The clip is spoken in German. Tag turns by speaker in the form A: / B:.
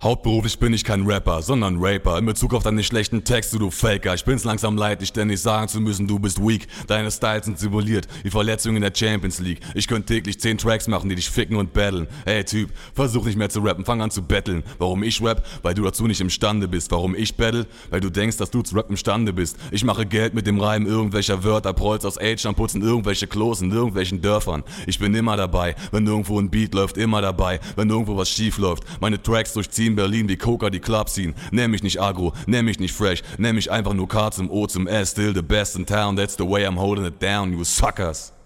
A: Hauptberuflich bin ich kein Rapper, sondern Raper. In Bezug auf deine schlechten Texte, du Faker. Ich bin's langsam leid, dich ständig sagen zu müssen, du bist weak. Deine Styles sind simuliert, wie Verletzungen in der Champions League. Ich könnte täglich 10 Tracks machen, die dich ficken und battlen. Ey Typ, versuch nicht mehr zu rappen, fang an zu battlen. Warum ich rap? Weil du dazu nicht imstande bist. Warum ich battle? Weil du denkst, dass du zu Rap imstande bist. Ich mache Geld mit dem Reimen irgendwelcher Wörter, Prolls aus Agern putzen irgendwelche Klos in irgendwelchen Dörfern. Ich bin immer dabei, wenn irgendwo ein Beat läuft, immer dabei, wenn irgendwo was schief läuft. Meine Tracks durchziehen Berlin wie Coca die Clubs ziehen. Nenn mich nicht agro, nenn mich nicht fresh, nenn mich einfach nur K zum O zum S. Still the best in town, that's the way I'm holding it down, you suckers.